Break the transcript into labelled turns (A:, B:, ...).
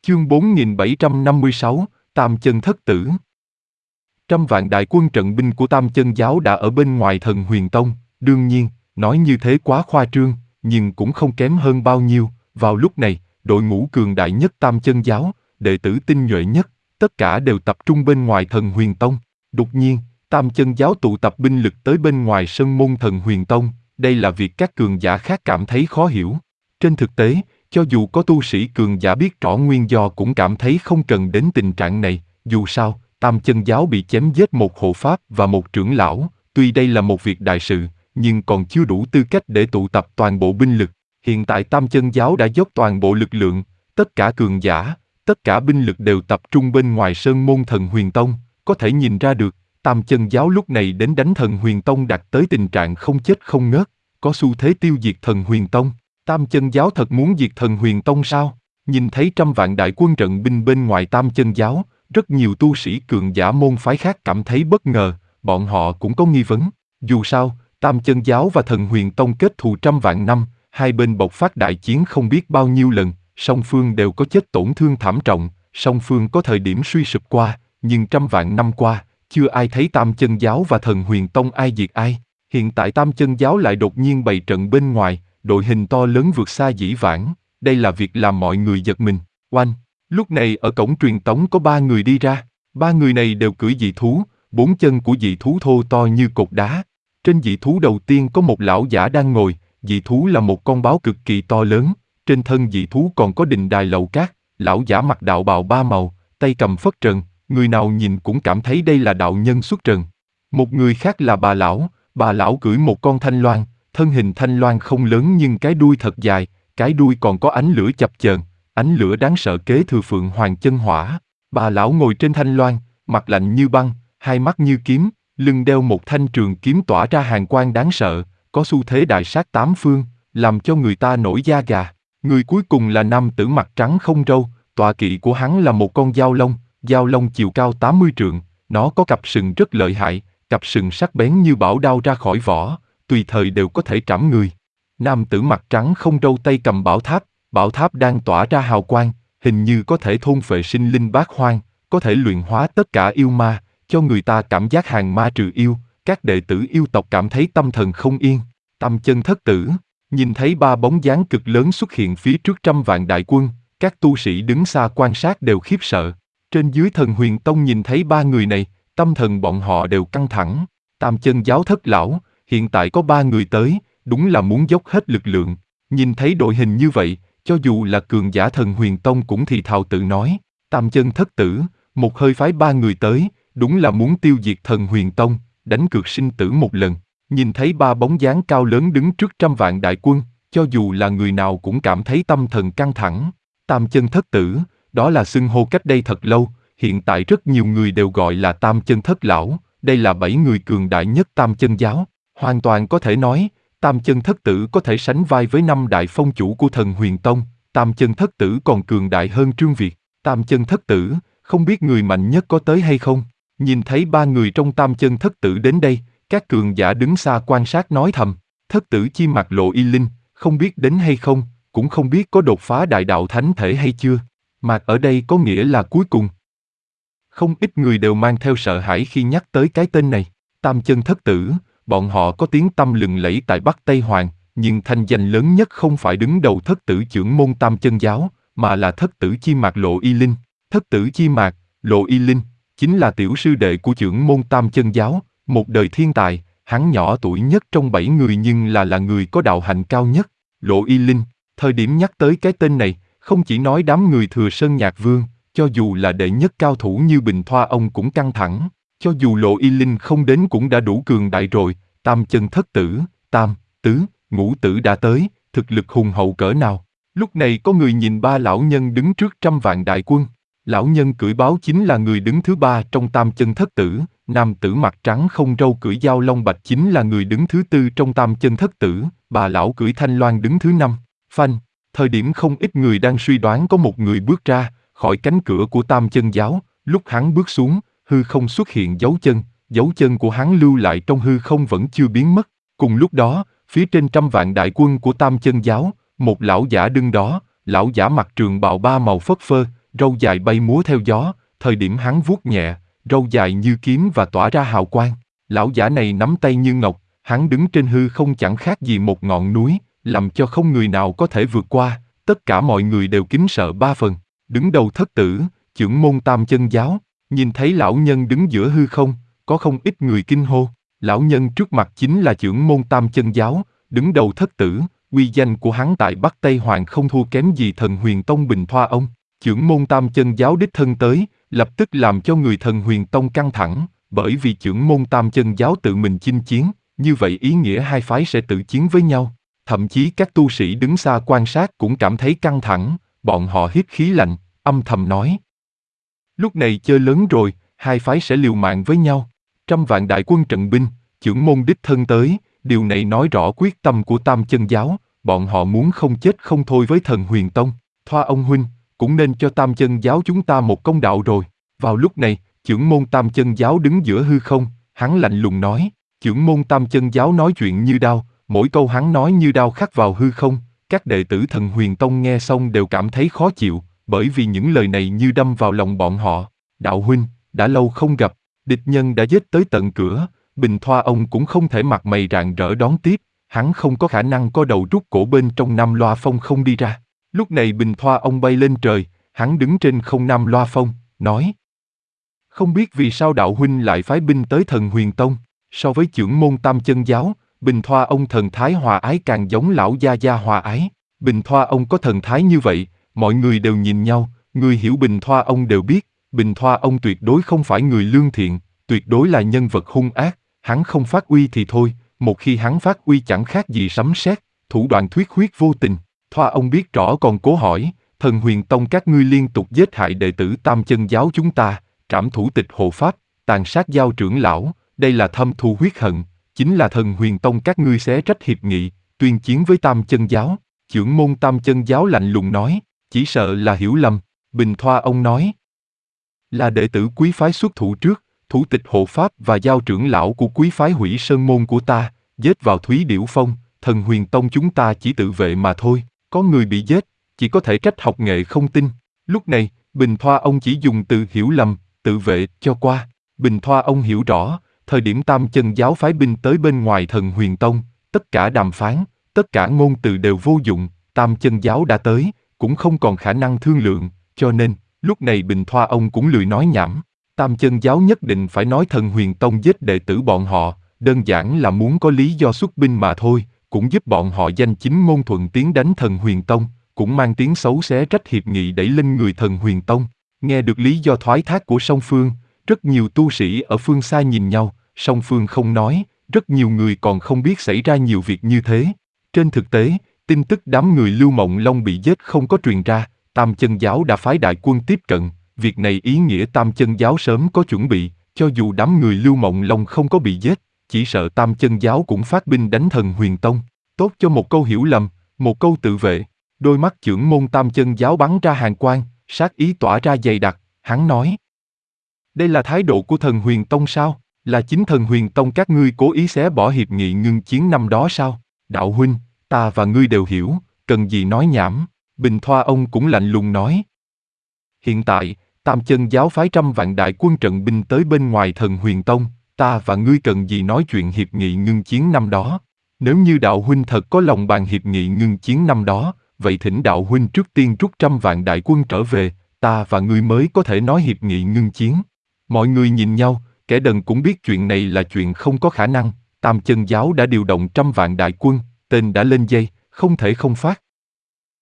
A: Chương 4756, Tam Chân Thất Tử. Trăm vạn đại quân trận binh của Tam Chân giáo đã ở bên ngoài Thần Huyền Tông, đương nhiên, nói như thế quá khoa trương, nhưng cũng không kém hơn bao nhiêu. Vào lúc này, đội ngũ cường đại nhất Tam Chân giáo, đệ tử tinh nhuệ nhất, tất cả đều tập trung bên ngoài Thần Huyền Tông. Đột nhiên, Tam Chân giáo tụ tập binh lực tới bên ngoài sân môn Thần Huyền Tông, đây là việc các cường giả khác cảm thấy khó hiểu. Trên thực tế, cho dù có tu sĩ cường giả biết rõ nguyên do cũng cảm thấy không cần đến tình trạng này, dù sao, Tam Chân giáo bị chém giết một hộ pháp và một trưởng lão, tuy đây là một việc đại sự, nhưng còn chưa đủ tư cách để tụ tập toàn bộ binh lực. Hiện tại Tam Chân giáo đã dốc toàn bộ lực lượng, tất cả cường giả, tất cả binh lực đều tập trung bên ngoài sơn môn Thần Huyền Tông, có thể nhìn ra được, Tam Chân giáo lúc này đến đánh Thần Huyền Tông đạt tới tình trạng không chết không ngớt, có xu thế tiêu diệt Thần Huyền Tông. Tam Chân giáo thật muốn diệt Thần Huyền Tông sao? Nhìn thấy trăm vạn đại quân trận binh bên ngoài Tam Chân giáo, rất nhiều tu sĩ cường giả môn phái khác cảm thấy bất ngờ, bọn họ cũng có nghi vấn. Dù sao, Tam Chân giáo và Thần Huyền Tông kết thù trăm vạn năm, hai bên bộc phát đại chiến không biết bao nhiêu lần, song phương đều có chết tổn thương thảm trọng, song phương có thời điểm suy sụp qua, nhưng trăm vạn năm qua, chưa ai thấy Tam Chân giáo và Thần Huyền Tông ai diệt ai. Hiện tại Tam Chân giáo lại đột nhiên bày trận bên ngoài, đội hình to lớn vượt xa dĩ vãng, đây là việc làm mọi người giật mình. Oanh! Lúc này ở cổng truyền tống có 3 người đi ra, 3 người này đều cưỡi dị thú, 4 chân của dị thú thô to như cột đá. Trên dị thú đầu tiên có một lão giả đang ngồi, dị thú là một con báo cực kỳ to lớn, trên thân dị thú còn có đình đài lầu cát, lão giả mặc đạo bào 3 màu, tay cầm phất trần, người nào nhìn cũng cảm thấy đây là đạo nhân xuất trần. Một người khác là bà lão cưỡi một con thanh loan, thân hình thanh loan không lớn nhưng cái đuôi thật dài, cái đuôi còn có ánh lửa chập chờn, ánh lửa đáng sợ kế thừa Phượng Hoàng chân hỏa. Bà lão ngồi trên thanh loan, mặt lạnh như băng, hai mắt như kiếm, lưng đeo một thanh trường kiếm tỏa ra hàn quang đáng sợ, có xu thế đại sát tám phương, làm cho người ta nổi da gà. Người cuối cùng là nam tử mặt trắng không râu, tọa kỵ của hắn là một con dao long chiều cao 80 trượng, nó có cặp sừng rất lợi hại, cặp sừng sắc bén như bảo đao ra khỏi vỏ, tùy thời đều có thể trảm người. Nam tử mặt trắng không râu tay cầm bảo tháp đang tỏa ra hào quang, hình như có thể thôn phệ sinh linh bát hoang, có thể luyện hóa tất cả yêu ma, cho người ta cảm giác hàng ma trừ yêu, các đệ tử yêu tộc cảm thấy tâm thần không yên. Tam Chân Thất Tử, nhìn thấy 3 bóng dáng cực lớn xuất hiện phía trước trăm vạn đại quân, các tu sĩ đứng xa quan sát đều khiếp sợ. Trên dưới Thần Huyền Tông nhìn thấy 3 người này, tâm thần bọn họ đều căng thẳng. Tam Chân giáo thất lão, hiện tại có 3 người tới, đúng là muốn dốc hết lực lượng. Nhìn thấy đội hình như vậy, cho dù là cường giả Thần Huyền Tông cũng thì thào tự nói, Tam Chân Thất Tử, một hơi phái 3 người tới, đúng là muốn tiêu diệt Thần Huyền Tông, đánh cược sinh tử một lần. Nhìn thấy 3 bóng dáng cao lớn đứng trước trăm vạn đại quân, cho dù là người nào cũng cảm thấy tâm thần căng thẳng. Tam Chân Thất Tử, đó là xưng hô cách đây thật lâu, hiện tại rất nhiều người đều gọi là Tam Chân Thất Lão, đây là 7 người cường đại nhất Tam Chân giáo, hoàn toàn có thể nói, Tam Chân Thất Tử có thể sánh vai với 5 đại phong chủ của Thần Huyền Tông, Tam Chân Thất Tử còn cường đại hơn Trương Việt. Tam Chân Thất Tử, không biết người mạnh nhất có tới hay không? Nhìn thấy 3 người trong Tam Chân Thất Tử đến đây, các cường giả đứng xa quan sát nói thầm, Thất Tử chi mặc Lộ Y Linh, không biết đến hay không, cũng không biết có đột phá đại đạo thánh thể hay chưa. Mạc ở đây có nghĩa là cuối cùng. Không ít người đều mang theo sợ hãi khi nhắc tới cái tên này, Tam Chân Thất Tử. Bọn họ có tiếng tăm lừng lẫy tại Bắc Tây Hoàng, nhưng thanh danh lớn nhất không phải đứng đầu Thất Tử trưởng môn Tam Chân giáo, mà là Thất Tử chi mạc Lộ Y Linh. Thất Tử chi mạc, Lộ Y Linh, chính là tiểu sư đệ của trưởng môn Tam Chân giáo, một đời thiên tài, hắn nhỏ tuổi nhất trong 7 người nhưng là người có đạo hạnh cao nhất. Lộ Y Linh, thời điểm nhắc tới cái tên này, không chỉ nói đám người Thừa Sơn Nhạc Vương, cho dù là đệ nhất cao thủ như Bình Thoa ông cũng căng thẳng. Cho dù Lộ Y Linh không đến cũng đã đủ cường đại rồi, Tam Chân Thất Tử, Tam, Tứ, Ngũ Tử đã tới, thực lực hùng hậu cỡ nào. Lúc này có người nhìn 3 lão nhân đứng trước trăm vạn đại quân. Lão nhân cưỡi báo chính là người đứng thứ 3 trong Tam Chân Thất Tử, nam tử mặt trắng không râu cưỡi dao long bạch chính là người đứng thứ 4 trong Tam Chân Thất Tử, bà lão cưỡi thanh loan đứng thứ 5. Phanh, thời điểm không ít người đang suy đoán có một người bước ra khỏi cánh cửa của Tam Chân giáo, lúc hắn bước xuống, hư không xuất hiện dấu chân của hắn lưu lại trong hư không vẫn chưa biến mất. Cùng lúc đó, phía trên trăm vạn đại quân của Tam Chân giáo, một lão giả đứng đó, lão giả mặc trường bào 3 màu phất phơ, râu dài bay múa theo gió, thời điểm hắn vuốt nhẹ, râu dài như kiếm và tỏa ra hào quang. Lão giả này nắm tay như ngọc, hắn đứng trên hư không chẳng khác gì một ngọn núi, làm cho không người nào có thể vượt qua, tất cả mọi người đều kính sợ ba phần. Đứng đầu thất tử, chưởng môn Tam Chân Giáo, nhìn thấy lão nhân đứng giữa hư không, có không ít người kinh hô. Lão nhân trước mặt chính là chưởng môn Tam Chân Giáo, đứng đầu thất tử, uy danh của hắn tại Bắc Tây Hoàng không thua kém gì Thần Huyền Tông Bình Thoa ông. Chưởng môn Tam Chân Giáo đích thân tới, lập tức làm cho người Thần Huyền Tông căng thẳng, bởi vì chưởng môn Tam Chân Giáo tự mình chinh chiến, như vậy ý nghĩa hai phái sẽ tự chiến với nhau. Thậm chí các tu sĩ đứng xa quan sát cũng cảm thấy căng thẳng, bọn họ hít khí lạnh, âm thầm nói. Lúc này chơi lớn rồi, hai phái sẽ liều mạng với nhau. Trăm vạn đại quân trận binh, chưởng môn đích thân tới, điều này nói rõ quyết tâm của Tam Chân Giáo, bọn họ muốn không chết không thôi với Thần Huyền Tông. Thoa ông huynh, cũng nên cho Tam Chân Giáo chúng ta một công đạo rồi. Vào lúc này, chưởng môn Tam Chân Giáo đứng giữa hư không, hắn lạnh lùng nói. Chưởng môn Tam Chân Giáo nói chuyện như đao, mỗi câu hắn nói như đao khắc vào hư không. Các đệ tử Thần Huyền Tông nghe xong đều cảm thấy khó chịu, bởi vì những lời này như đâm vào lòng bọn họ. Đạo huynh, đã lâu không gặp, địch nhân đã giết tới tận cửa, Bình Thoa ông cũng không thể mặt mày rạng rỡ đón tiếp, hắn không có khả năng co đầu rút cổ bên trong Nam Loa Phong không đi ra. Lúc này Bình Thoa ông bay lên trời, hắn đứng trên không Nam Loa Phong, nói. Không biết vì sao đạo huynh lại phái binh tới Thần Huyền Tông, so với chưởng môn Tam Chân Giáo, Bình Thoa ông thần thái hòa ái càng giống lão gia gia hòa ái. Bình Thoa ông có thần thái như vậy, mọi người đều nhìn nhau, người hiểu Bình Thoa ông đều biết, Bình Thoa ông tuyệt đối không phải người lương thiện, tuyệt đối là nhân vật hung ác, hắn không phát uy thì thôi, một khi hắn phát uy chẳng khác gì sấm sét, thủ đoạn thuyết huyết vô tình. Thoa ông biết rõ còn cố hỏi, Thần Huyền Tông các ngươi liên tục giết hại đệ tử Tam Chân Giáo chúng ta, trảm thủ tịch hộ pháp, tàn sát giao trưởng lão, đây là thâm thù huyết hận, chính là Thần Huyền Tông các ngươi xé rách hiệp nghị, tuyên chiến với Tam Chân Giáo. Chưởng môn Tam Chân Giáo lạnh lùng nói, chỉ sợ là hiểu lầm. Bình Thoa ông nói, là đệ tử quý phái xuất thủ trước, thủ tịch hộ pháp và giao trưởng lão của quý phái Hủy Sơn môn của ta, giết vào Thúy Điểu Phong, Thần Huyền Tông chúng ta chỉ tự vệ mà thôi, có người bị giết, chỉ có thể trách học nghệ không tin. Lúc này, Bình Thoa ông chỉ dùng từ hiểu lầm, tự vệ cho qua. Bình Thoa ông hiểu rõ, thời điểm Tam Chân Giáo phái binh tới bên ngoài Thần Huyền Tông, tất cả đàm phán, tất cả ngôn từ đều vô dụng, Tam Chân Giáo đã tới, cũng không còn khả năng thương lượng, cho nên, lúc này Bình Thoa ông cũng lười nói nhảm. Tam Chân Giáo nhất định phải nói Thần Huyền Tông giết đệ tử bọn họ, đơn giản là muốn có lý do xuất binh mà thôi, cũng giúp bọn họ danh chính ngôn thuận tiến đánh Thần Huyền Tông, cũng mang tiếng xấu xé rách hiệp nghị đẩy lên người Thần Huyền Tông. Nghe được lý do thoái thác của song phương, rất nhiều tu sĩ ở phương xa nhìn nhau, song phương không nói, rất nhiều người còn không biết xảy ra nhiều việc như thế. Trên thực tế, tin tức đám người Lưu Mộng Long bị giết không có truyền ra, Tam Chân Giáo đã phái đại quân tiếp cận, việc này ý nghĩa Tam Chân Giáo sớm có chuẩn bị, cho dù đám người Lưu Mộng Long không có bị giết, chỉ sợ Tam Chân Giáo cũng phát binh đánh Thần Huyền Tông. Tốt cho một câu hiểu lầm, một câu tự vệ. Đôi mắt chưởng môn Tam Chân Giáo bắn ra hàn quang, sát ý tỏa ra dày đặc, hắn nói. Đây là thái độ của Thần Huyền Tông sao? Là chính Thần Huyền Tông các ngươi cố ý xé bỏ hiệp nghị ngưng chiến năm đó sao? Đạo huynh, ta và ngươi đều hiểu, cần gì nói nhảm. Bình Thoa ông cũng lạnh lùng nói. Hiện tại, Tam Chân Giáo phái trăm vạn đại quân trận binh tới bên ngoài Thần Huyền Tông, ta và ngươi cần gì nói chuyện hiệp nghị ngưng chiến năm đó. Nếu như đạo huynh thật có lòng bàn hiệp nghị ngưng chiến năm đó, vậy thỉnh đạo huynh trước tiên rút trăm vạn đại quân trở về, ta và ngươi mới có thể nói hiệp nghị ngưng chiến. Mọi người nhìn nhau, kẻ đần cũng biết chuyện này là chuyện không có khả năng, Tam Chân Giáo đã điều động trăm vạn đại quân, tên đã lên dây, không thể không phát.